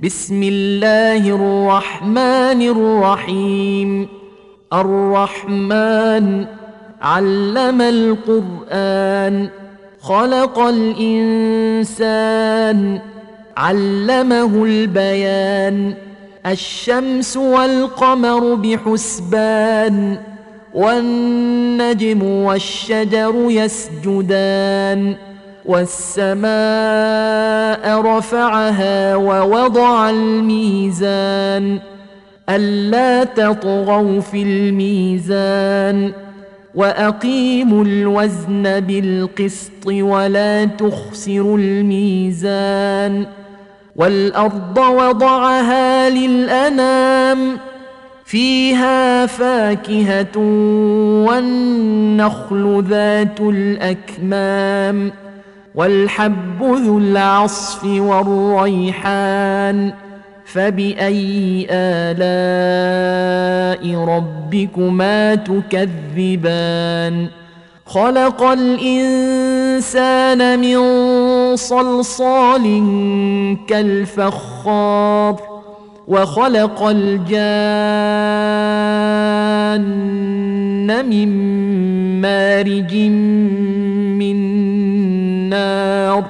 بسم الله الرحمن الرحيم. الرحمن علم القرآن، خلق الإنسان، علمه البيان. الشمس والقمر بحسبان، والنجم والشجر يسجدان. والسماء رفعها ووضع الميزان، ألا تطغوا في الميزان، وأقيموا الوزن بالقسط ولا تخسروا الميزان. والأرض وضعها للأنام، فيها فاكهة والنخل ذات الأكمام، والحب ذو العصف والريحان. فبأي آلاء ربكما تكذبان؟ خلق الإنسان من صلصال كالفخار، وخلق الجان من مارج من نار.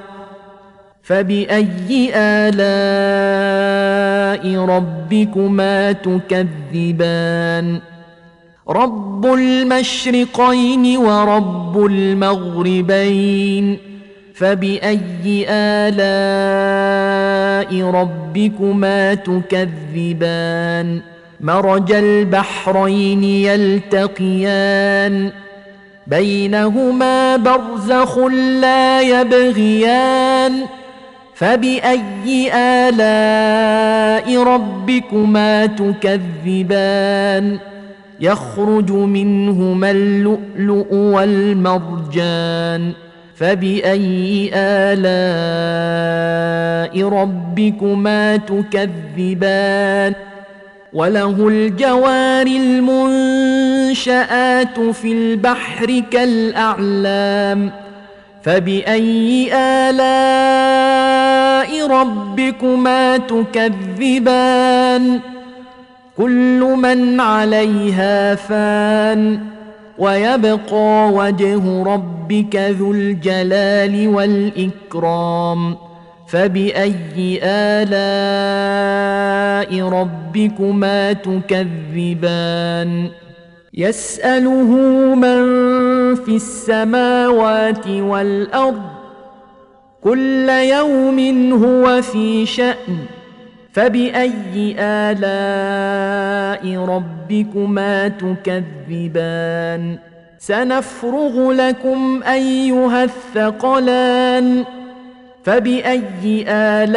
فبأي آلاء ربكما تكذبان؟ رب المشرقين ورب المغربين، فبأي آلاء ربكما تكذبان؟ مرج البحرين يلتقيان، بينهما برزخ لا يبغيان. فبأي آلاء ربكما تكذبان؟ يخرج منهما اللؤلؤ والمرجان. فبأي آلاء ربكما تكذبان؟ وله الجوار المنشآت في البحر كالأعلام. فبأي آلاء ربكما تكذبان؟ كل من عليها فان، ويبقى وجه ربك ذو الجلال والإكرام. فبأي آلاء ربكما تكذبان؟ يسأله من في السماوات والأرض، كل يوم هو في شأن. فبأي آلاء ربكما تكذبان؟ سنفرغ لكم أيها الثقلان. فبأي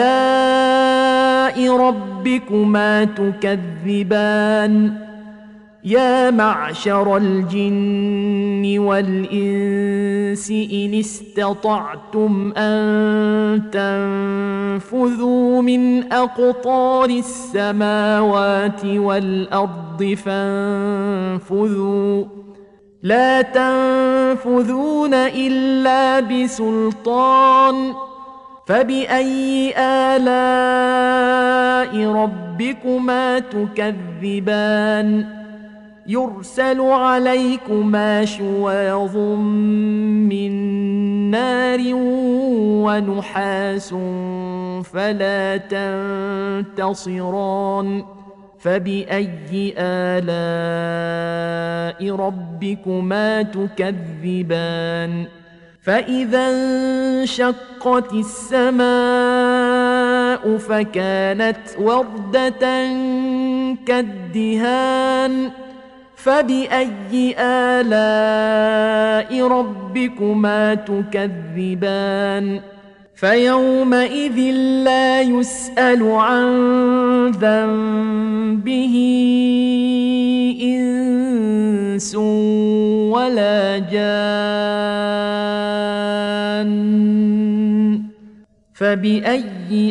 آلاء ربكما تكذبان؟ يا معشر الجن والإنس إن استطعتم أن تنفذوا من أقطار السماوات والأرض فانفذوا، لا تنفذون إلا بسلطان. فبأي آلاء ربكما تكذبان؟ يرسل عليكما شواظ من نار ونحاس فلا تنتصران. فبأي آلاء ربكما تكذبان؟ فإذا انشقت السماء فكانت وردة كالدهان. فبأي آلاء ربكما تكذبان؟ فيومئذ لا يسأل عن ذنبه إنس ولا جان. فبأي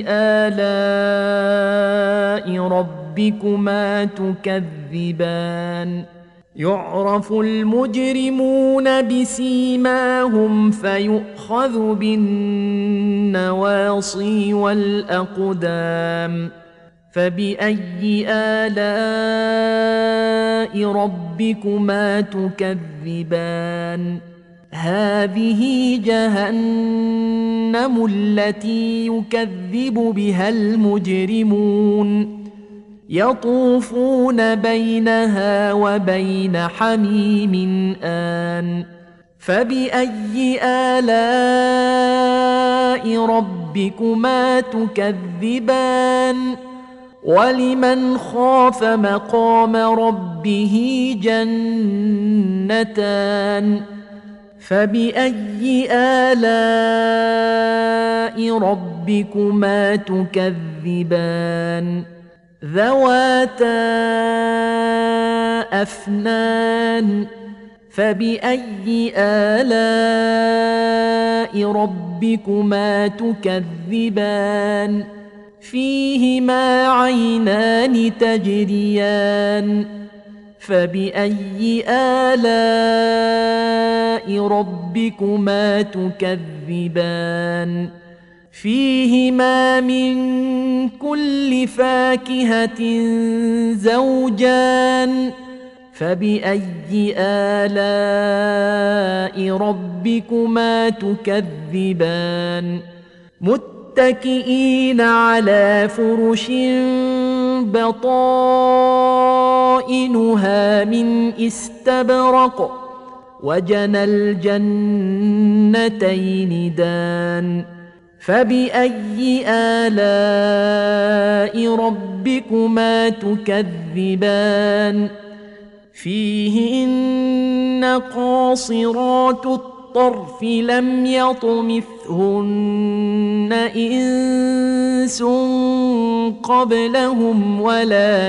آلاء ربكما تكذبان؟ يعرف المجرمون بسيماهم فيؤخذ بالنواصي والأقدام. فبأي آلاء ربكما تكذبان هذه جهنم التي يكذب بها المجرمون يطوفون بينها وبين حميم آن فبأي آلاء ربكما تكذبان ولمن خاف مقام ربه جنتان فبأي آلاء ربكما تكذبان ذواتا أفنان فبأي آلاء ربكما تكذبان فيهما عينان تجريان فبأي آلاء ربكما تكذبان فيهما من كل فاكهة زوجان فبأي آلاء ربكما تكذبان متكئين على فرش بطائنها من استبرق وجنى الجنتين دان فبأي آلاء ربكما تكذبان فيهن قاصرات الطرف لم يطمثهن إنس قبلهم ولا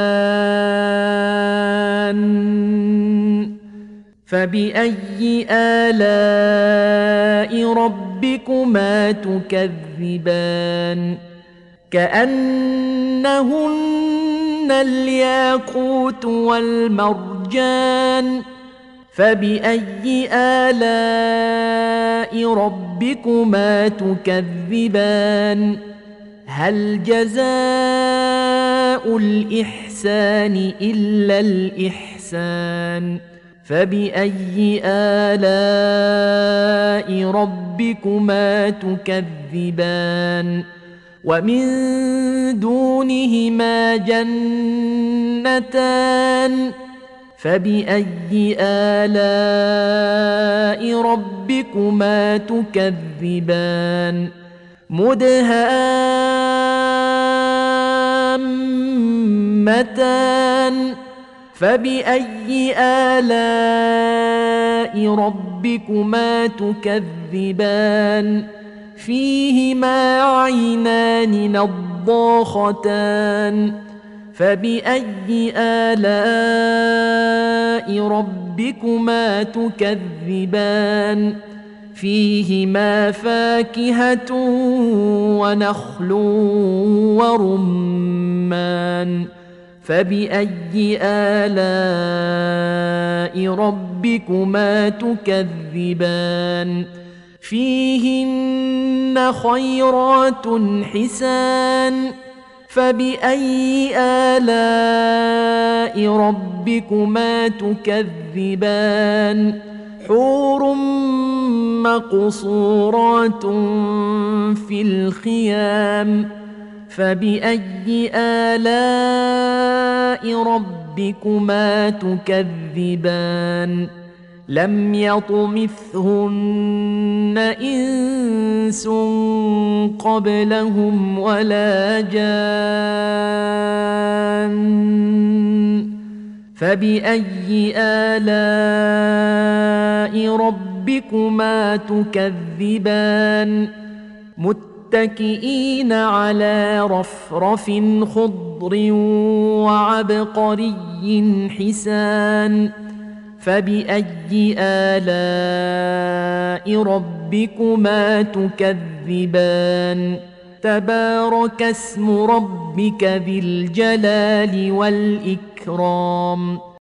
جان فبأي آلاء ربكما تكذبان كأنهن الياقوت والمرجان فبأي آلاء ربكما تكذبان هل جزاء الإحسان إلا الإحسان فبأي آلاء ربكما تكذبان ومن دونهما جنتان فبأي آلاء ربكما تكذبان مدهامتان فبأي آلاء ربكما تكذبان فيهما عينان نضاختان فبأي آلاء ربكما تكذبان فيهما فاكهة ونخل ورمان فبأي آلاء ربكما تكذبان فيهن خيرات حسان فبأي آلاء ربكما تكذبان حور مقصورات في الخيام فبأي آلاء ربكما تكذبان لم يطمثهن إنس قبلهم ولا جان فبأي آلاء ربكما تكذبان متكئين على رفرف خضر وعبقري حسان فبأي آلاء ربكما تكذبان تبارك اسم ربك ذي الجلال والإكرام